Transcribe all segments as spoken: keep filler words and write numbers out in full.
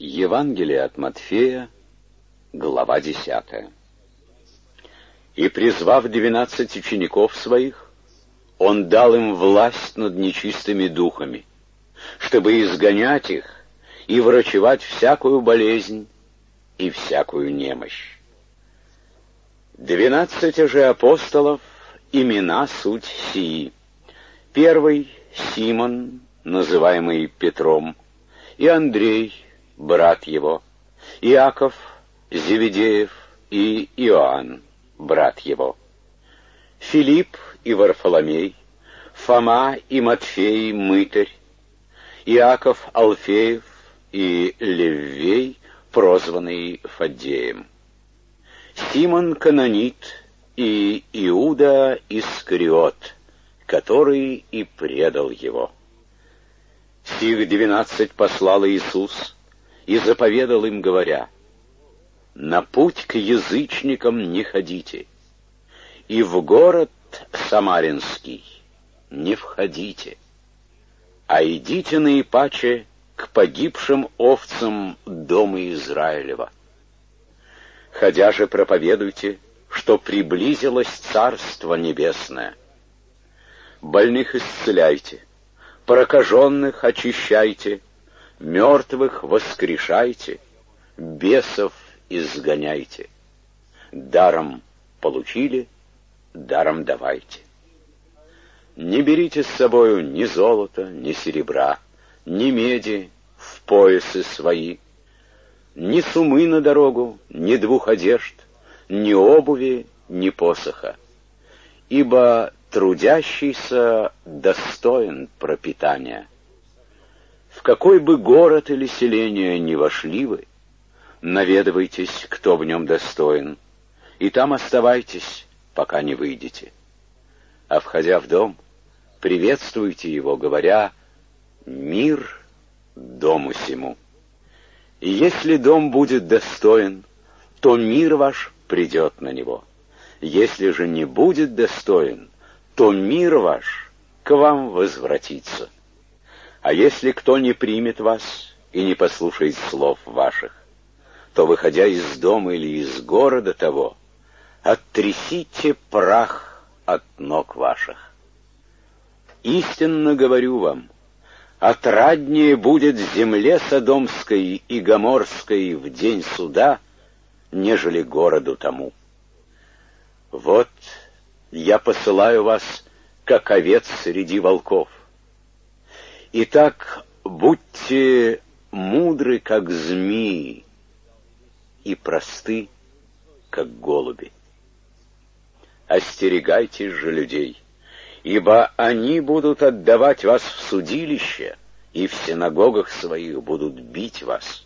Евангелие от Матфея, глава десятая. «И, призвав двенадцать учеников своих, он дал им власть над нечистыми духами, чтобы изгонять их и врачевать всякую болезнь и всякую немощь. Двенадцати же апостолов имена суть сии. Первый — Симон, называемый Петром, и Андрей, брат его, Иаков, Зеведеев и Иоанн, брат его, Филипп и Варфоломей, Фома и Матфей, мытарь, Иаков Алфеев и Леввей, прозванный Фаддеем, Симон Канонит и Иуда Искариот, который и предал его. Сих двенадцать послал Иисус и заповедал им, говоря: «На путь к язычникам не ходите, и в город Самаринский не входите, а идите наипаче к погибшим овцам дома Израилева. Ходя же проповедуйте, что приблизилось Царство Небесное. Больных исцеляйте, прокаженных очищайте, мертвых воскрешайте, бесов изгоняйте. Даром получили, даром давайте. Не берите с собою ни золота, ни серебра, ни меди в поясы свои, ни сумы на дорогу, ни двух одежд, ни обуви, ни посоха. Ибо трудящийся достоин пропитания. В какой бы город или селение ни вошли вы, наведывайтесь, кто в нем достоин, и там оставайтесь, пока не выйдете. А входя в дом, приветствуйте его, говоря: мир дому сему. И если дом будет достоин, то мир ваш придет на него. Если же не будет достоин, то мир ваш к вам возвратится. А если кто не примет вас и не послушает слов ваших, то, выходя из дома или из города того, оттрясите прах от ног ваших. Истинно говорю вам, отраднее будет земле Содомской и Гоморской в день суда, нежели городу тому. Вот я посылаю вас, как овец среди волков. Итак, будьте мудры, как змеи, и просты, как голуби. Остерегайтесь же людей, ибо они будут отдавать вас в судилище, и в синагогах своих будут бить вас,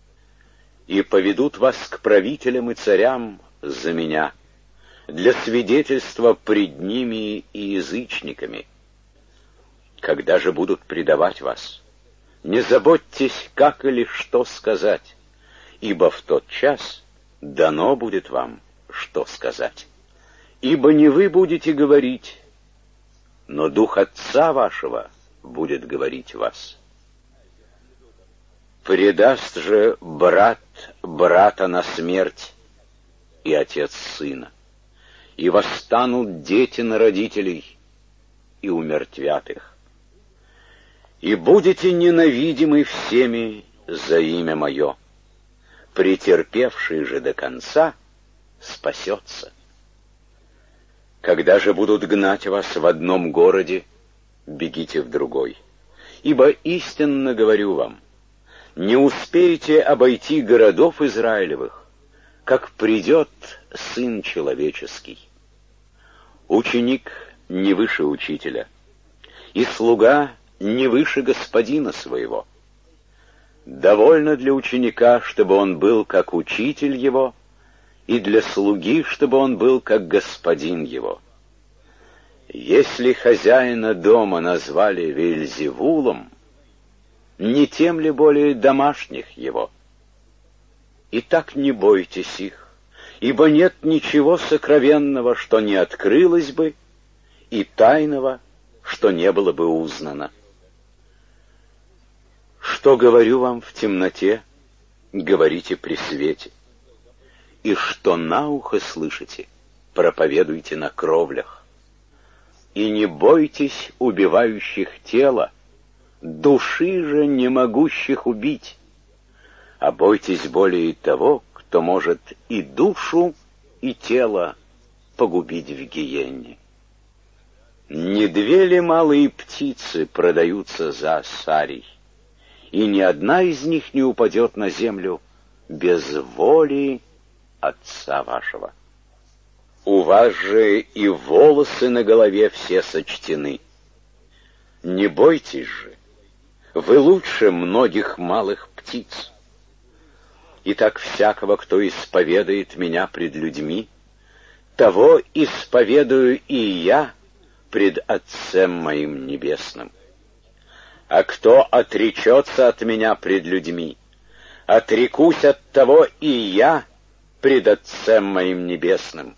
и поведут вас к правителям и царям за меня, для свидетельства пред ними и язычниками. Когда же будут предавать вас, не заботьтесь, как или что сказать, ибо в тот час дано будет вам, что сказать. Ибо не вы будете говорить, но Дух Отца вашего будет говорить вас. Предаст же брат брата на смерть, и отец сына, и восстанут дети на родителей, и умертвят их. И будете ненавидимы всеми за имя мое. Претерпевший же до конца спасется. Когда же будут гнать вас в одном городе, бегите в другой. Ибо истинно говорю вам, не успеете обойти городов Израилевых, как придет Сын Человеческий. Ученик не выше учителя, и слуга не выше господина своего. Довольно для ученика, чтобы он был как учитель его, и для слуги, чтобы он был как господин его. Если хозяина дома назвали Вельзевулом, не тем ли более домашних его? Итак, не бойтесь их, ибо нет ничего сокровенного, что не открылось бы, и тайного, что не было бы узнано. Что говорю вам в темноте, говорите при свете. И что на ухо слышите, проповедуйте на кровлях. И не бойтесь убивающих тело, души же не могущих убить, а бойтесь более того, кто может и душу, и тело погубить в гиенне. Не две ли малые птицы продаются за сарий, и ни одна из них не упадет на землю без воли Отца вашего. У вас же и волосы на голове все сочтены. Не бойтесь же, вы лучше многих малых птиц. Итак, всякого, кто исповедает меня пред людьми, того исповедую и я пред Отцем моим небесным. А кто отречется от меня пред людьми, отрекусь от того и я пред Отцем моим небесным.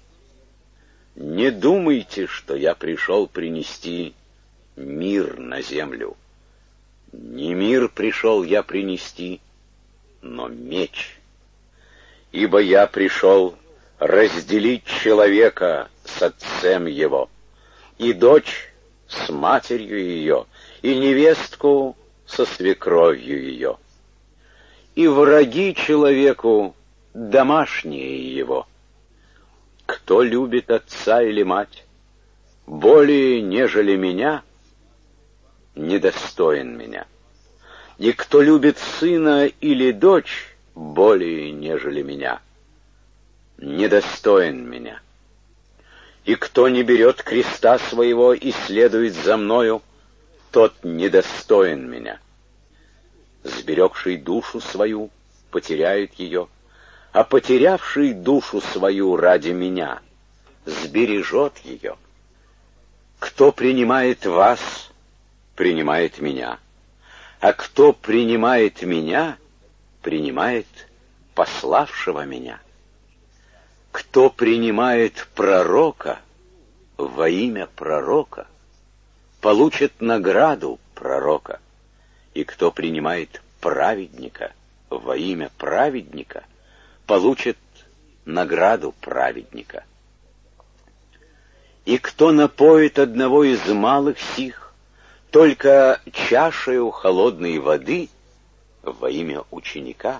Не думайте, что я пришел принести мир на землю. Не мир пришел я принести, но меч. Ибо я пришел разделить человека с отцем его, и дочь с матерью ее, и невестку со свекровью ее. И враги человеку домашние его. Кто любит отца или мать более, нежели меня, недостоин меня. И кто любит сына или дочь более, нежели меня, недостоин меня. И кто не берет креста своего и следует за мною, тот недостоин меня. Сберегший душу свою потеряет ее, а потерявший душу свою ради меня сбережет ее. Кто принимает вас, принимает меня, а кто принимает меня, принимает пославшего меня. Кто принимает пророка во имя пророка, получит награду пророка, и кто принимает праведника во имя праведника, получит награду праведника. И кто напоит одного из малых сих только чашею холодной воды во имя ученика,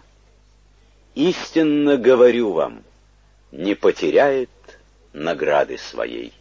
истинно говорю вам, не потеряет награды своей.